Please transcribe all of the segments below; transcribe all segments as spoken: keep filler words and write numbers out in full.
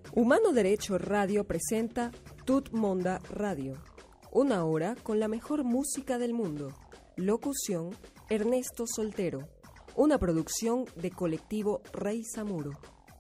Humano Derecho Radio presenta Tut Monda Radio, una hora con la mejor música del mundo. Locución, Ernesto Soltero, una producción de Colectivo Rey Zamuro.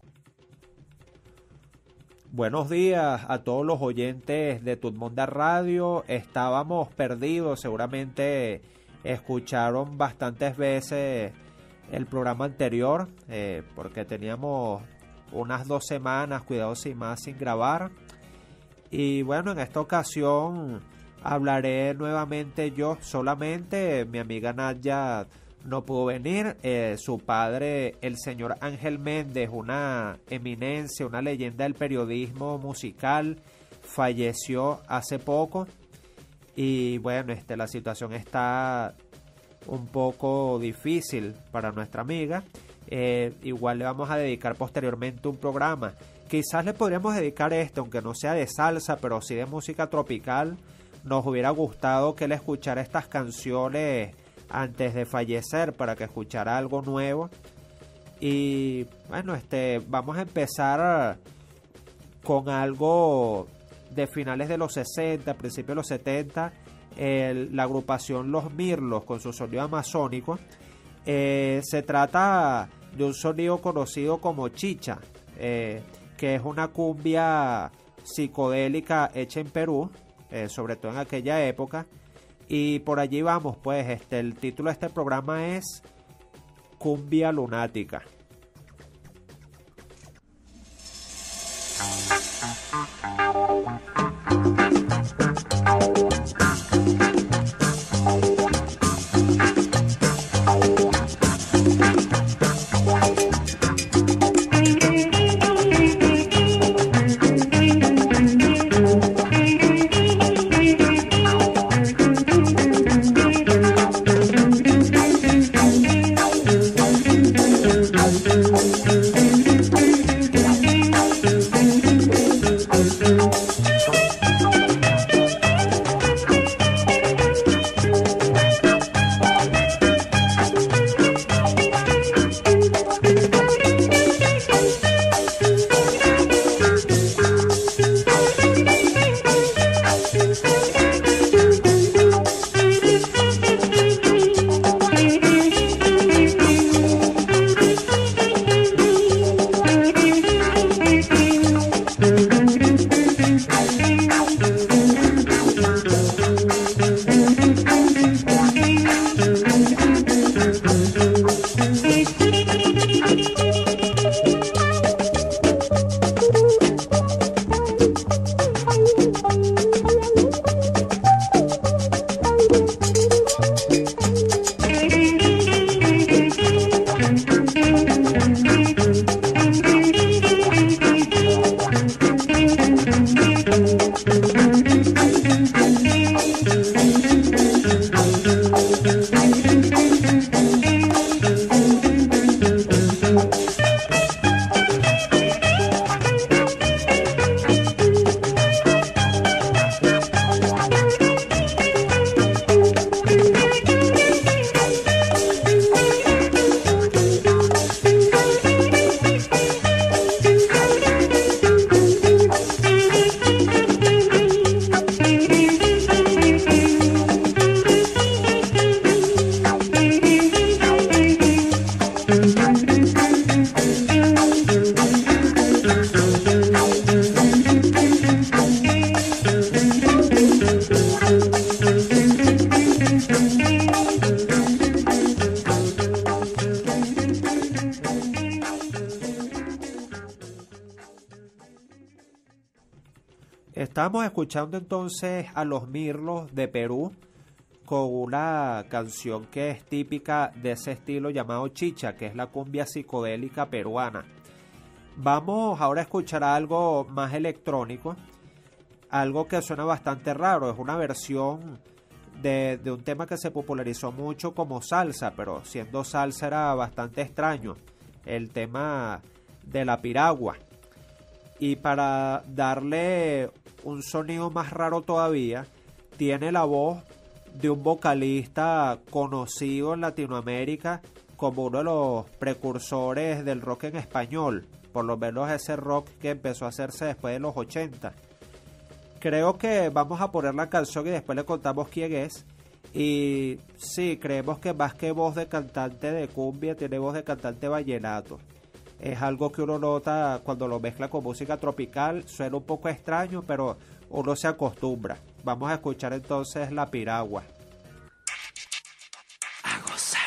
Buenos días a todos los oyentes de Tut Monda Radio. Estábamos perdidos, seguramente escucharon bastantes veces el programa anterior, eh, porque teníamos unas dos semanas, cuidado sin más, sin grabar. Y bueno, en esta ocasión hablaré nuevamente yo solamente. Mi amiga Nadia no pudo venir. Eh, su padre, el señor Ángel Méndez, una eminencia, una leyenda del periodismo musical, falleció hace poco. Y bueno, este, la situación está un poco difícil para nuestra amiga. Eh, igual le vamos a dedicar posteriormente un programa. Quizás le podríamos dedicar esto, aunque no sea de salsa, pero sí de música tropical. Nos hubiera gustado que él escuchara estas canciones antes de fallecer, para que escuchara algo nuevo. Y bueno, este vamos a empezar con algo de finales de los sesenta, principios de los setenta. El, la agrupación Los Mirlos, con su sonido amazónico. Eh, se trata de un sonido conocido como chicha, eh, que es una cumbia psicodélica hecha en Perú, eh, sobre todo en aquella época. Y por allí vamos, pues, este, el título de este programa es Cumbia Lunática. Estamos escuchando entonces a Los Mirlos de Perú con una canción que es típica de ese estilo llamado chicha, que es la cumbia psicodélica peruana. Vamos ahora a escuchar algo más electrónico, algo que suena bastante raro. Es una versión de, de un tema que se popularizó mucho como salsa, pero siendo salsa era bastante extraño, el tema de la piragua. Y para darle un sonido más raro todavía, tiene la voz de un vocalista conocido en Latinoamérica como uno de los precursores del rock en español, por lo menos ese rock que empezó a hacerse después de los ochenta. Creo que vamos a poner la canción y después le contamos quién es. Y sí, creemos que más que voz de cantante de cumbia, tiene voz de cantante vallenato. Es algo que uno nota cuando lo mezcla con música tropical. Suena un poco extraño, pero uno se acostumbra. Vamos a escuchar entonces La Piragua. A gozar.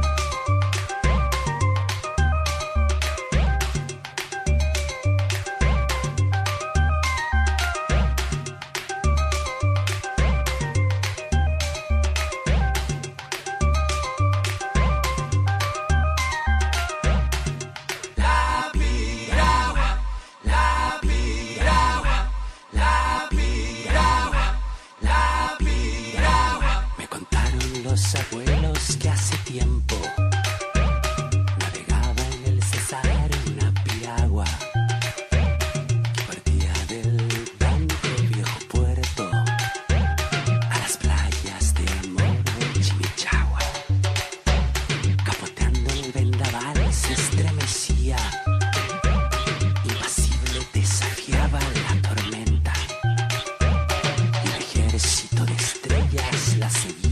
Los abuelos que hace tiempo navegaba en el Cesar una piragua que partía del banco viejo puerto a las playas de amor de Chimichagua. Capoteando el vendaval se estremecía, impasible desafiaba la tormenta y un ejército de estrellas la seguía.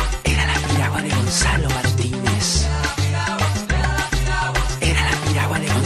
Gonzalo Martínez. Era la piragua de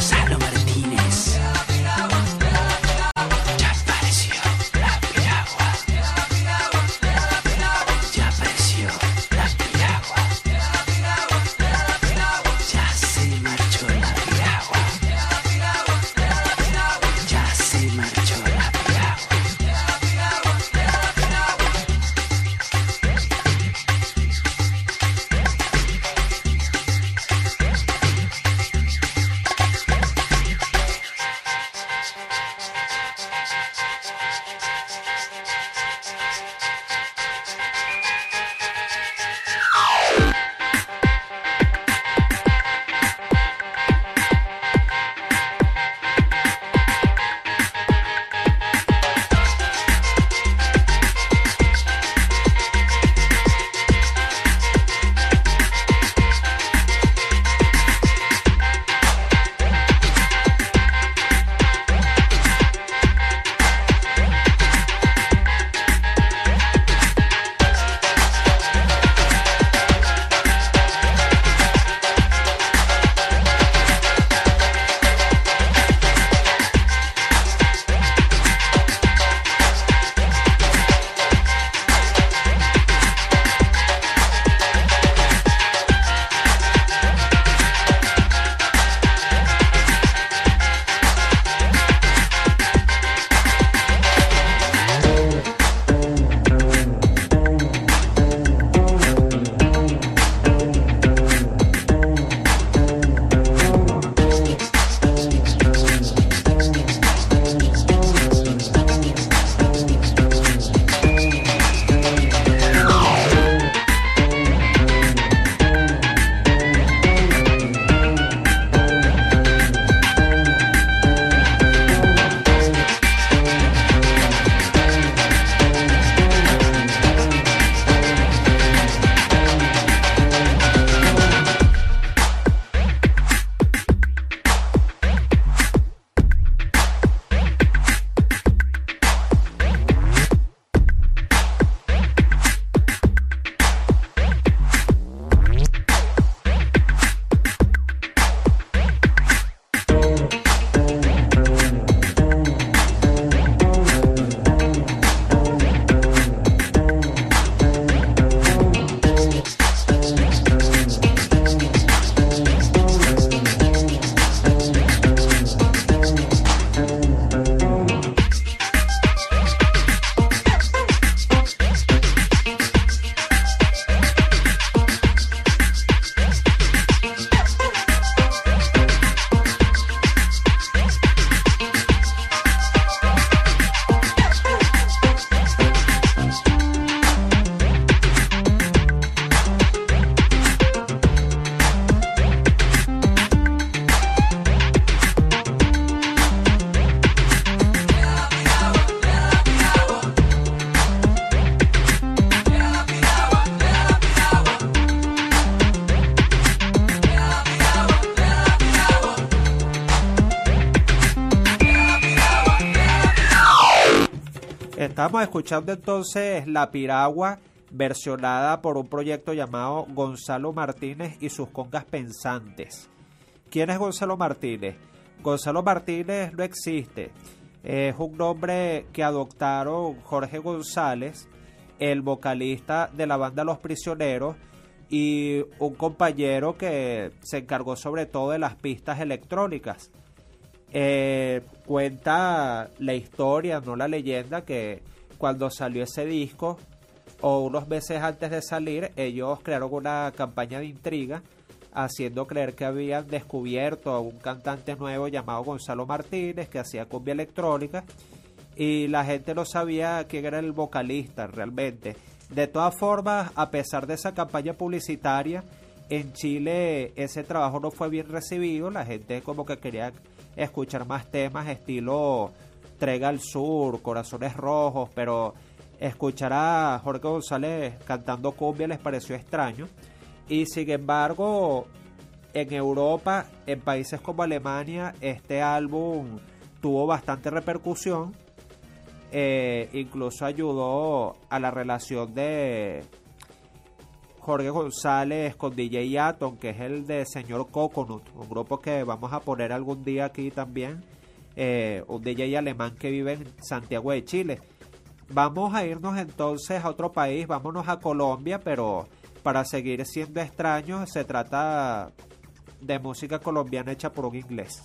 Estábamos escuchando entonces La Piragua, versionada por un proyecto llamado Gonzalo Martínez y sus congas pensantes. ¿Quién es Gonzalo Martínez? Gonzalo Martínez no existe. Es un nombre que adoptaron Jorge González, el vocalista de la banda Los Prisioneros, y un compañero que se encargó sobre todo de las pistas electrónicas. Eh, cuenta la historia, no la leyenda, que cuando salió ese disco, o unos meses antes de salir, ellos crearon una campaña de intriga, haciendo creer que habían descubierto a un cantante nuevo llamado Gonzalo Martínez, que hacía cumbia electrónica, y la gente no sabía quién era el vocalista realmente. De todas formas, a pesar de esa campaña publicitaria, en Chile ese trabajo no fue bien recibido. La gente como que quería escuchar más temas estilo Trega al Sur, Corazones Rojos, pero escuchar a Jorge González cantando cumbia les pareció extraño. Y sin embargo, en Europa, en países como Alemania, este álbum tuvo bastante repercusión. Eh, incluso ayudó a la relación de Jorge González con D J Atom, que es el de Señor Coconut, un grupo que vamos a poner algún día aquí también, eh, un D J alemán que vive en Santiago de Chile. Vamos a irnos entonces a otro país, vámonos a Colombia, pero para seguir siendo extraños, se trata de música colombiana hecha por un inglés.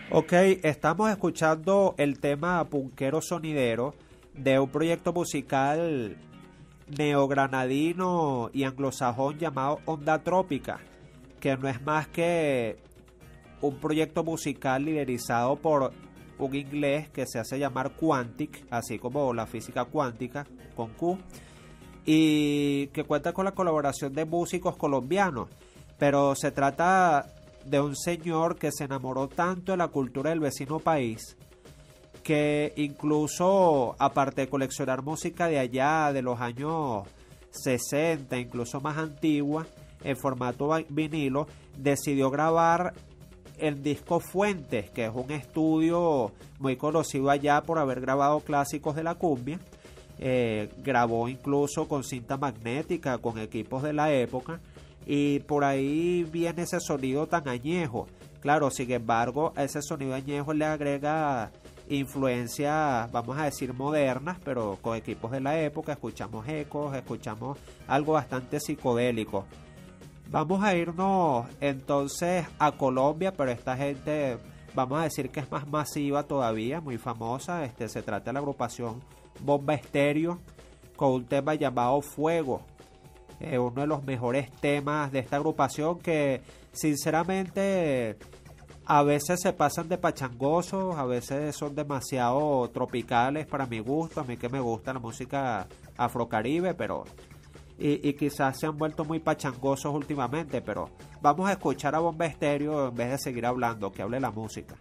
Ok, estamos escuchando el tema Punquero Sonidero de un proyecto musical neogranadino y anglosajón llamado Onda Trópica, que no es más que un proyecto musical liderizado por un inglés que se hace llamar Quantic, así como la física cuántica con Q, y que cuenta con la colaboración de músicos colombianos, pero se trata de un señor que se enamoró tanto de la cultura del vecino país que incluso, aparte de coleccionar música de allá, de los años sesenta, incluso más antigua, en formato vinilo, decidió grabar el disco Fuentes, que es un estudio muy conocido allá por haber grabado clásicos de la cumbia. Eh, grabó incluso con cinta magnética, con equipos de la época, y por ahí viene ese sonido tan añejo. Claro, sin embargo, a ese sonido añejo le agrega influencias, vamos a decir, modernas, pero con equipos de la época. Escuchamos ecos, escuchamos algo bastante psicodélico. Vamos a irnos entonces a Colombia, pero esta gente, vamos a decir que es más masiva todavía, muy famosa. Este, se trata de la agrupación Bomba Estéreo, con un tema llamado Fuego. Eh, uno de los mejores temas de esta agrupación, que sinceramente a veces se pasan de pachangosos, a veces son demasiado tropicales para mi gusto, a mí que me gusta la música afrocaribe, pero y, y quizás se han vuelto muy pachangosos últimamente, pero vamos a escuchar a Bomba Estéreo en vez de seguir hablando, que hable la música.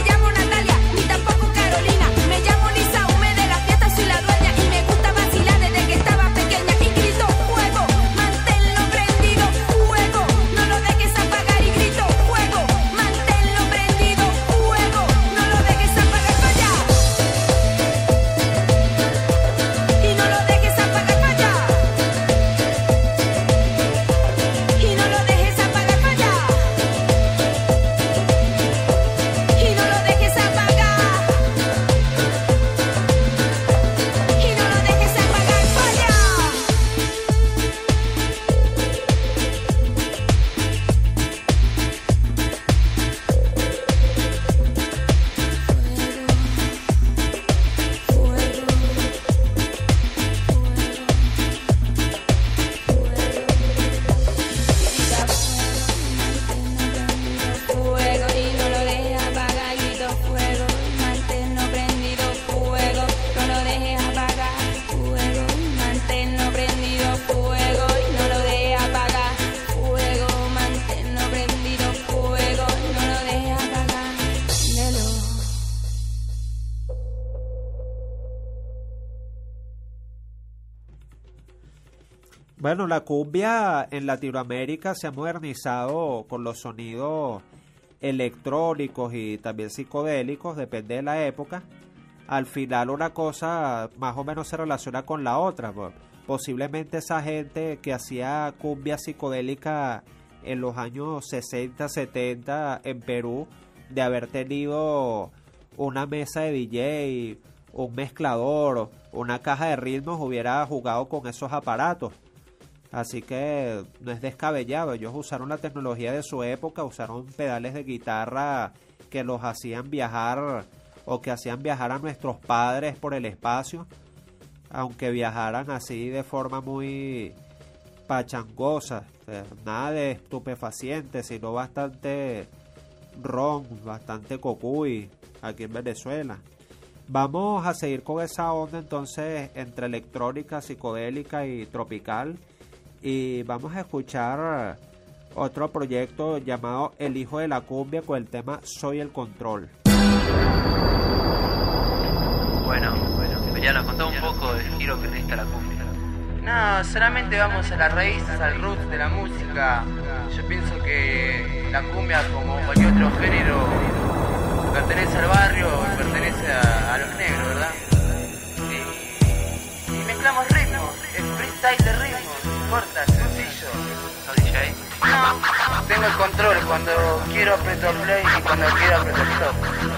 Carolina, me llamo Lisa, Hume de la fiesta, soy la dueña y me gusta vacilar de Bueno, la cumbia en Latinoamérica se ha modernizado con los sonidos electrónicos y también psicodélicos, depende de la época. Al final una cosa más o menos se relaciona con la otra. Posiblemente esa gente que hacía cumbia psicodélica en los años sesenta, setenta en Perú, de haber tenido una mesa de D J, un mezclador, una caja de ritmos, hubiera jugado con esos aparatos. Así que no es descabellado. Ellos usaron la tecnología de su época, usaron pedales de guitarra que los hacían viajar o que hacían viajar a nuestros padres por el espacio, aunque viajaran así de forma muy pachangosa, o sea, nada de estupefacientes, sino bastante ron, bastante cocuy aquí en Venezuela. Vamos a seguir con esa onda entonces entre electrónica, psicodélica y tropical. Y vamos a escuchar otro proyecto llamado El Hijo de la Cumbia con el tema Soy el Control. Bueno, bueno, ya nos contó un poco del giro que necesita la cumbia. No, solamente vamos a las raíces, al root de la música. Yo pienso que la cumbia, como cualquier otro género, pertenece al barrio, pertenece a, a los negros, ¿verdad? Y, y mezclamos ritmos, es freestyle de ritmos. Corta, sencillo. ¿Sos D J? No, tengo el control. Cuando quiero aprieto play y cuando quiero aprieto stop.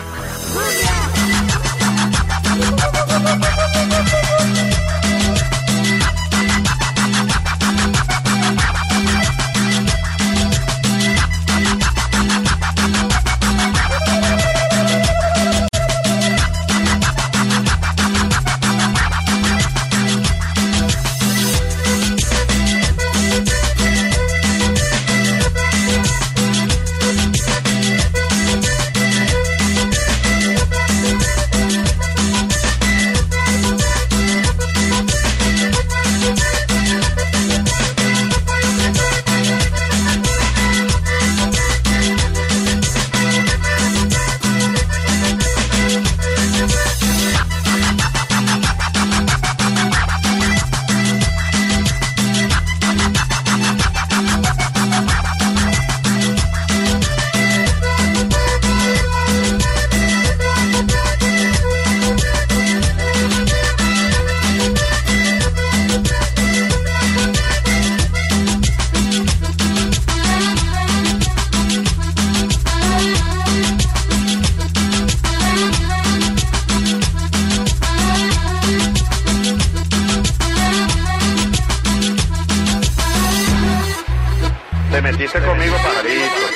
Te metiste conmigo, pajarito.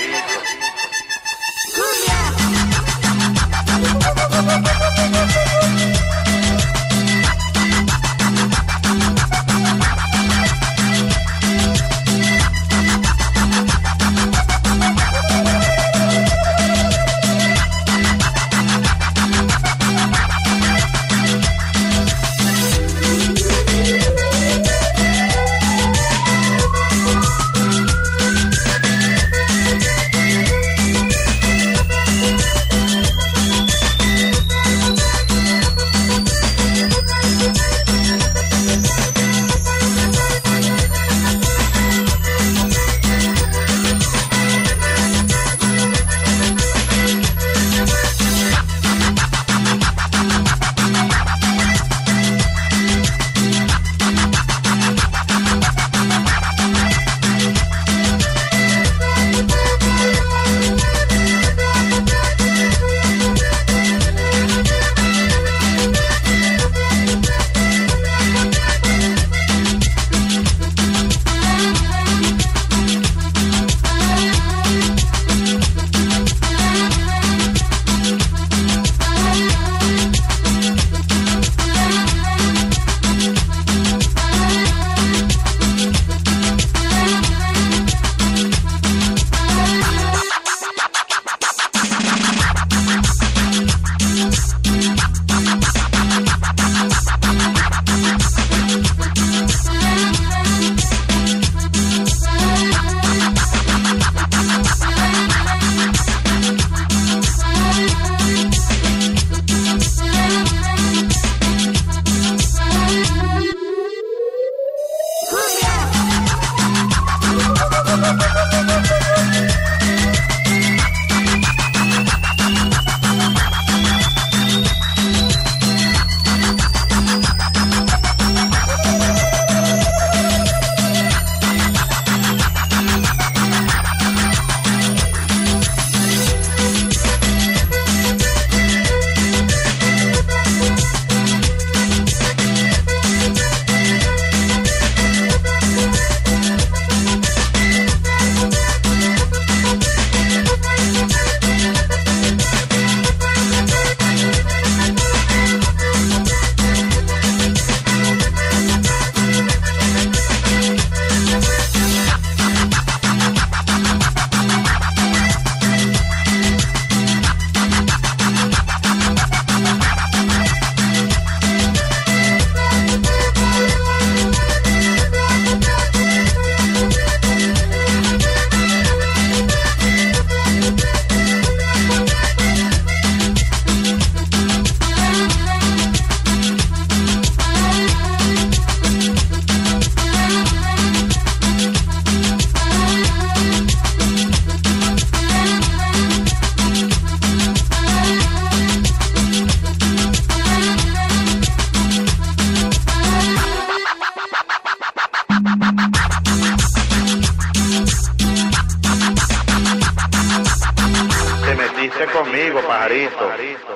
conmigo, pajarito.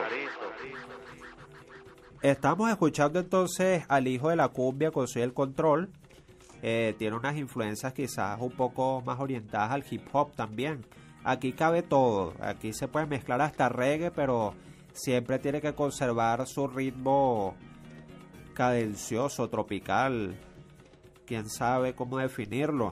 Estamos escuchando entonces al hijo de la cumbia con Soy el Control. Eh, tiene unas influencias quizás un poco más orientadas al hip hop también. Aquí cabe todo, aquí se puede mezclar hasta reggae, pero siempre tiene que conservar su ritmo cadencioso, tropical, quién sabe cómo definirlo.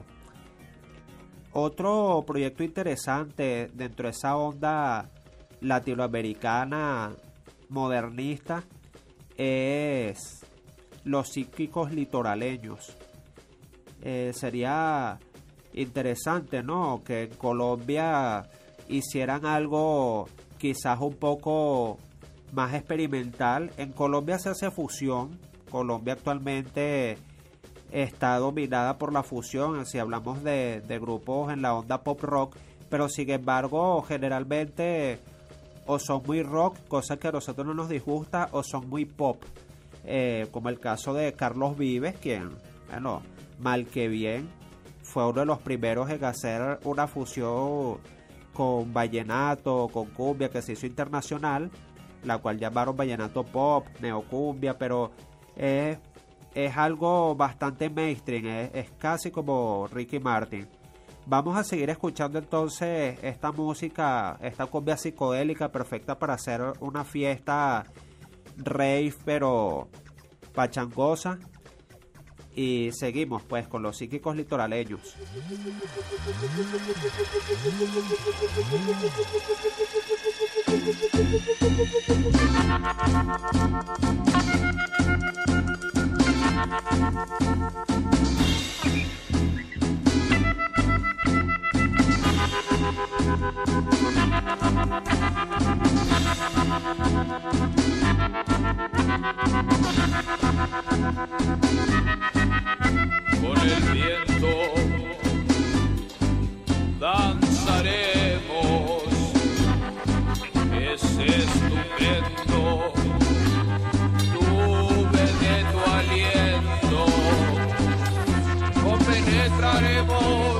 Otro proyecto interesante dentro de esa onda latinoamericana modernista es Los Psíquicos Litoraleños. Eh, sería interesante, ¿no?, que en Colombia hicieran algo quizás un poco más experimental. En Colombia se hace fusión. Colombia actualmente está dominada por la fusión, si hablamos de, de grupos en la onda pop rock, pero sin embargo generalmente o son muy rock, cosa que a nosotros no nos disgusta, o son muy pop, eh, como el caso de Carlos Vives, quien, bueno, mal que bien fue uno de los primeros en hacer una fusión con vallenato, con cumbia, que se hizo internacional, la cual llamaron vallenato pop, neocumbia, pero es, es algo bastante mainstream, es, es casi como Ricky Martin. Vamos a seguir escuchando entonces esta música, esta cumbia psicodélica perfecta para hacer una fiesta rave pero pachangosa. Y seguimos pues con Los Psíquicos Litoraleños. Con el viento danzaremos, es estupendo, nube de tu aliento, compenetraremos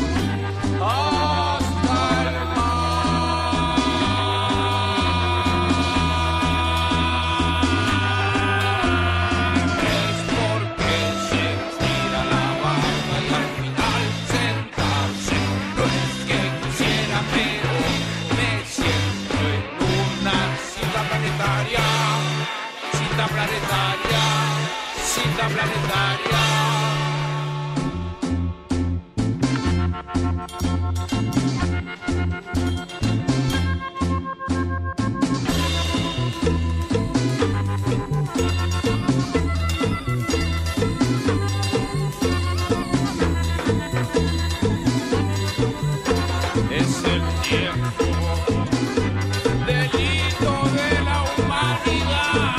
hasta el planetaria, cita planetaria. Es el tiempo delito de la humanidad.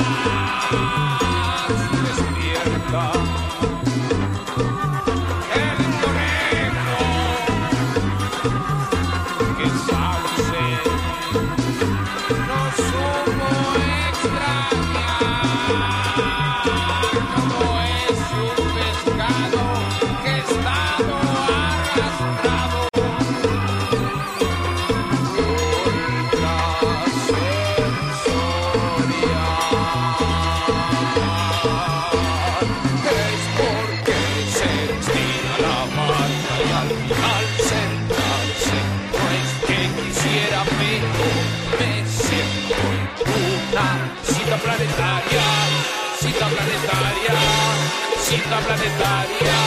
El conejo que sauce no supo extrañar, no es un pescado que ha estado arrastrado cita planetaria, cita planetaria, cita planetaria.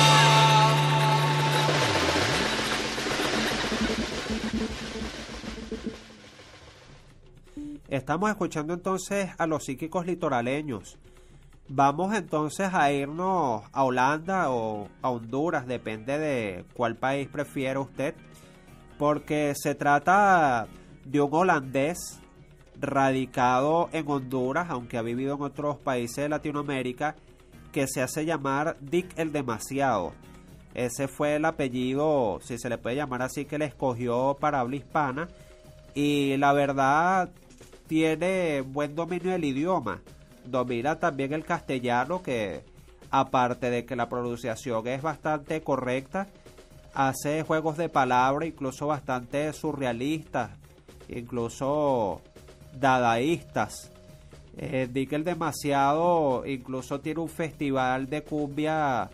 Estamos escuchando entonces a Los Psíquicos Litoraleños. Vamos entonces a irnos a Holanda o a Honduras, depende de cuál país prefiera usted, porque se trata de un holandés radicado en Honduras, aunque ha vivido en otros países de Latinoamérica, que se hace llamar Dick el Demasiado. Ese fue el apellido, si se le puede llamar así, que le escogió para habla hispana, y la verdad tiene buen dominio del idioma. Domina también el castellano, que aparte de que la pronunciación es bastante correcta, hace juegos de palabra incluso bastante surrealistas, incluso dadaístas. Eh, Dick el Demasiado incluso tiene un festival de cumbia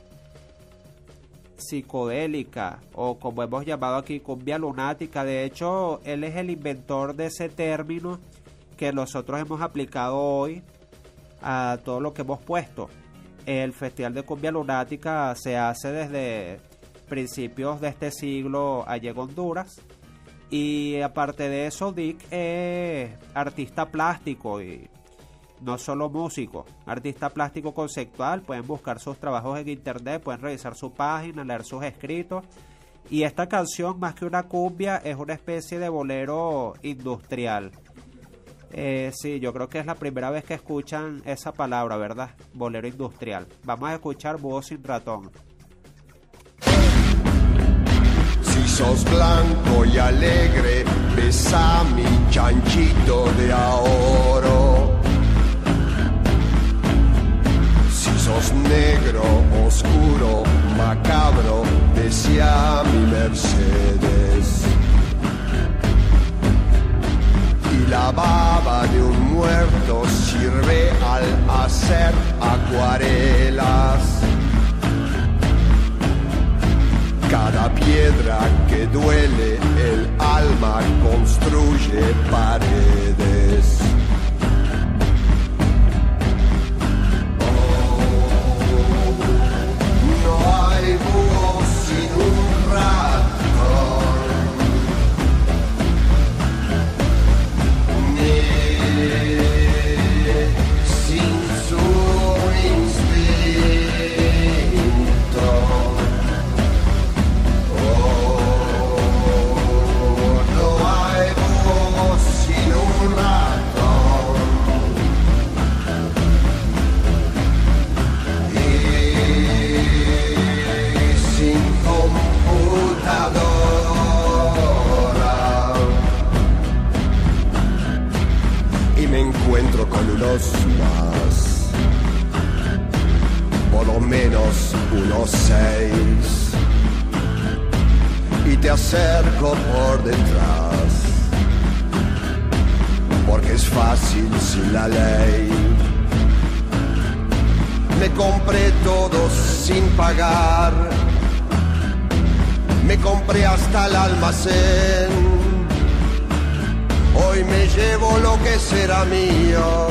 psicodélica, o como hemos llamado aquí, cumbia lunática. De hecho, él es el inventor de ese término que nosotros hemos aplicado hoy a todo lo que hemos puesto. El festival de cumbia lunática se hace desde principios de este siglo allá en Honduras, y aparte de eso, Dick es artista plástico y no solo músico, artista plástico conceptual. Pueden buscar sus trabajos en internet, pueden revisar su página, leer sus escritos. Y esta canción, más que una cumbia, es una especie de bolero industrial. Eh, sí, yo creo que es la primera vez que escuchan esa palabra, ¿verdad? Bolero industrial. Vamos a escuchar Búho sin ratón. Si sos blanco y alegre, besa mi chanchito de oro. Si sos negro, oscuro, macabro, desea mi Mercedes. Y la baba de un muerto sirve al hacer acuarelas. Cada piedra que duele el alma construye paredes. Con unos más, por lo menos unos seis, y te acerco por detrás, porque es fácil sin la ley. Me compré todo sin pagar, me compré hasta el almacén. Hoy me llevo lo que será mío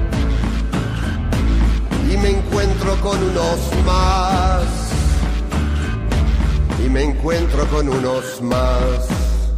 y me encuentro con unos más, y me encuentro con unos más.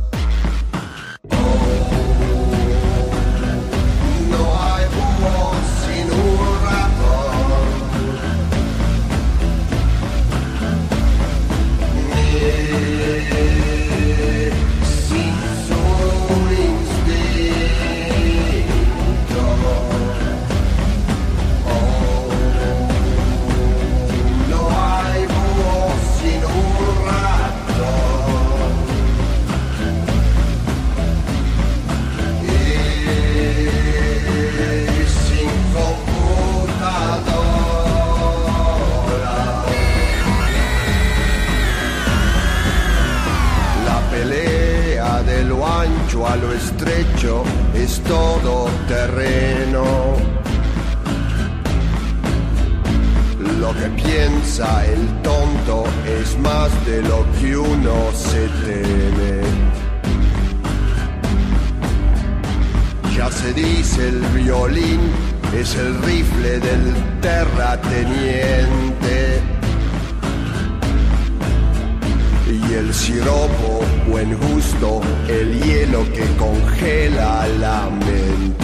A lo estrecho es todo terreno. Lo que piensa el tonto es más de lo que uno se teme. Ya se dice el violín es el rifle del terrateniente. Y el siropo, buen gusto, el hielo que congela la mente.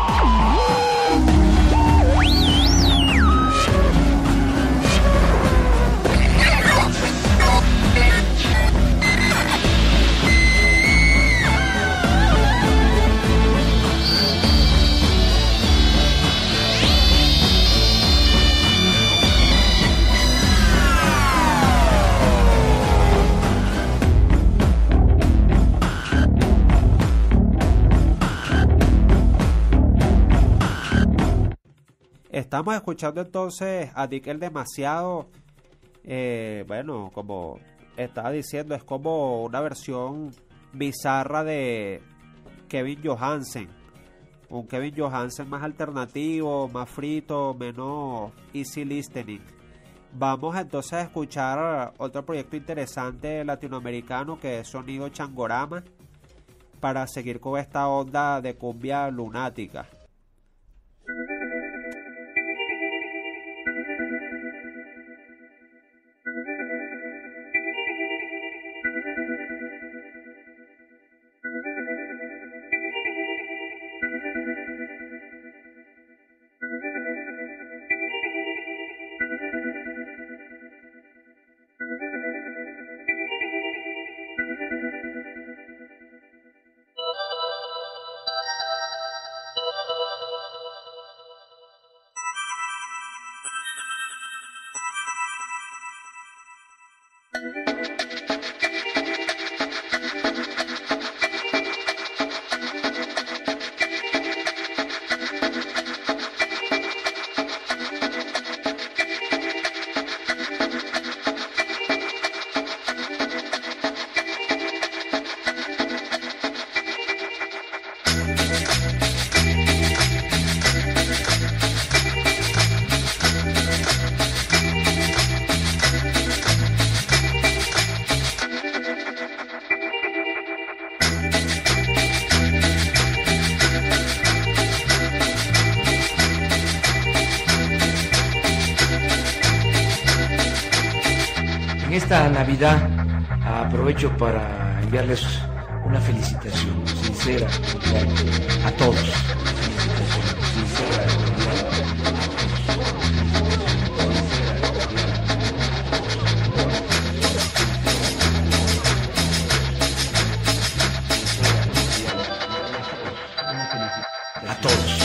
Estamos escuchando entonces a Dick el Demasiado. Eh, bueno, como estaba diciendo, es como una versión bizarra de Kevin Johansen. un Kevin Johansen más alternativo, más frito, menos easy listening. Vamos entonces a escuchar otro proyecto interesante latinoamericano que es Sonido Changorama, para seguir con esta onda de cumbia lunática. Esta Navidad aprovecho para enviarles una felicitación sincera, cordial, a todos. Felicitación sincera, cordial, a todos. A todos.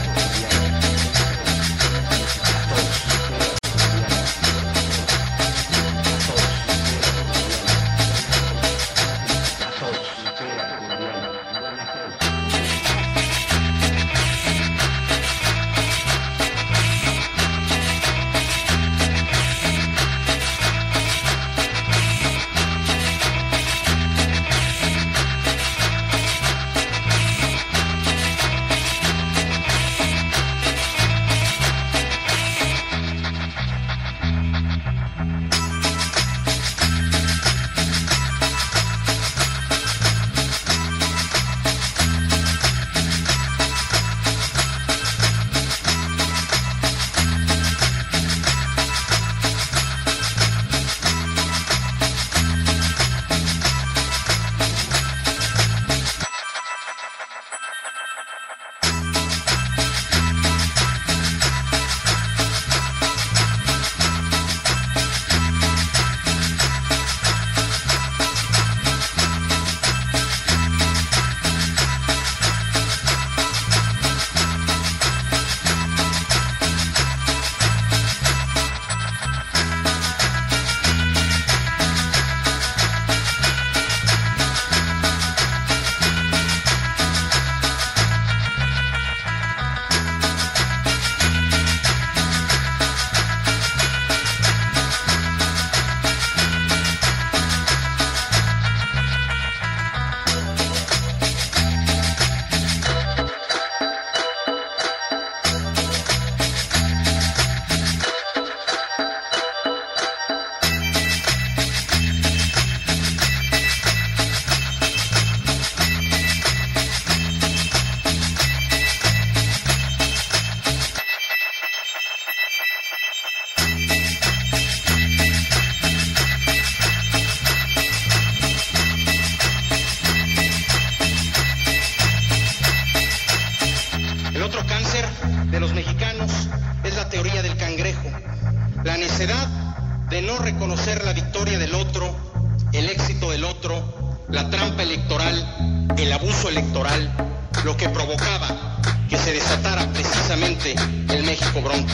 de no reconocer la victoria del otro, el éxito del otro, la trampa electoral, el abuso electoral, lo que provocaba que se desatara precisamente el México Bronco.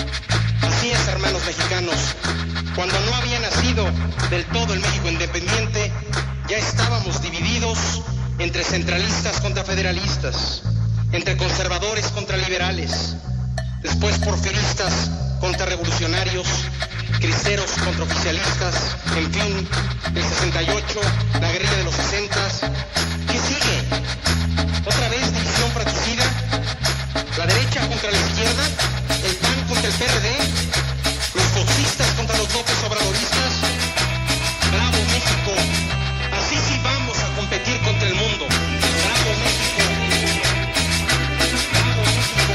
Así es, hermanos mexicanos, cuando no había nacido del todo el México independiente, ya estábamos divididos entre centralistas contra federalistas, entre conservadores contra liberales, después porfiristas contra revolucionarios, cristeros contra oficialistas, en fin, el sesenta y ocho, la guerrilla de los sesentas. ¿Qué sigue? ¿Otra vez división fratricida? contra la izquierda, el P A N contra el P R D, los foxistas contra los López Obradoristas. ¡Bravo México! Así sí vamos a competir contra el mundo. ¡Bravo México! ¡Bravo México!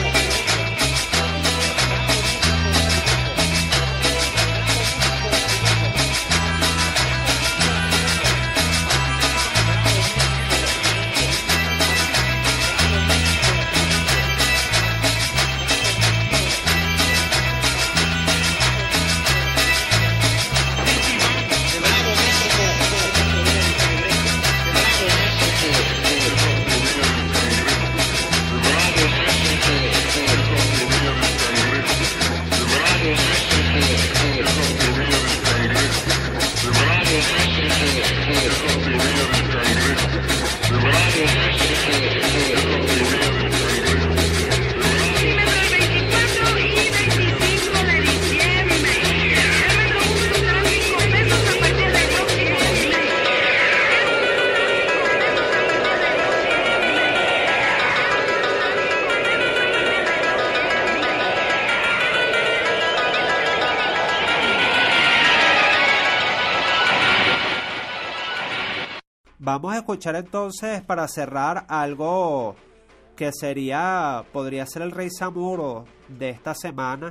Vamos a escuchar entonces, para cerrar, algo que sería, podría ser el Rey Samuro de esta semana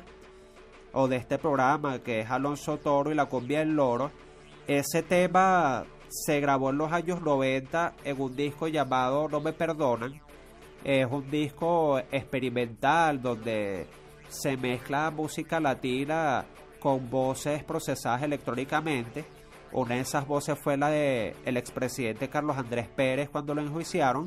o de este programa, que es Alonso Toro y la cumbia del loro. Ese tema se grabó en los años noventa en un disco llamado No Me Perdonan. Es un disco experimental donde se mezcla música latina con voces procesadas electrónicamente. Una de esas voces fue la de el expresidente Carlos Andrés Pérez cuando lo enjuiciaron,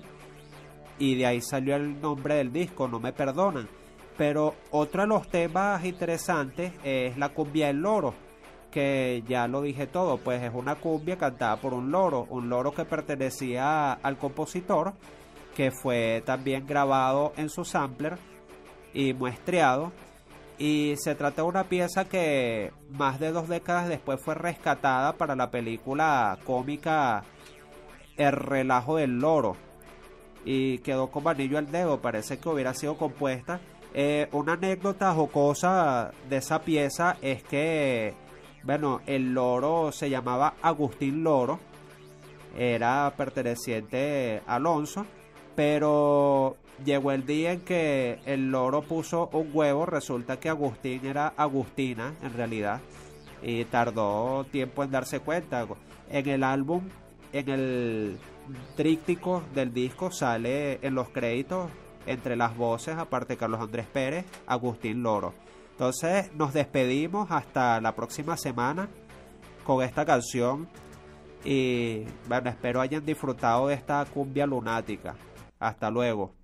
y de ahí salió el nombre del disco, No Me Perdonan. Pero otro de los temas interesantes es la cumbia del loro, que ya lo dije todo, pues es una cumbia cantada por un loro, un loro que pertenecía al compositor, que fue también grabado en su sampler y muestreado. Y se trata de una pieza que más de dos décadas después fue rescatada para la película cómica El Relajo del Loro, y quedó como anillo al dedo, parece que hubiera sido compuesta. Eh, una anécdota jocosa de esa pieza es que, bueno, el loro se llamaba Agustín Loro, era perteneciente a Alonso, pero llegó el día en que el loro puso un huevo. Resulta que Agustín era Agustina en realidad, y tardó tiempo en darse cuenta. En el álbum, en el tríptico del disco, sale en los créditos, entre las voces, aparte de Carlos Andrés Pérez, Agustín Loro. Entonces nos despedimos hasta la próxima semana con esta canción, y bueno, espero hayan disfrutado de esta cumbia lunática. Hasta luego.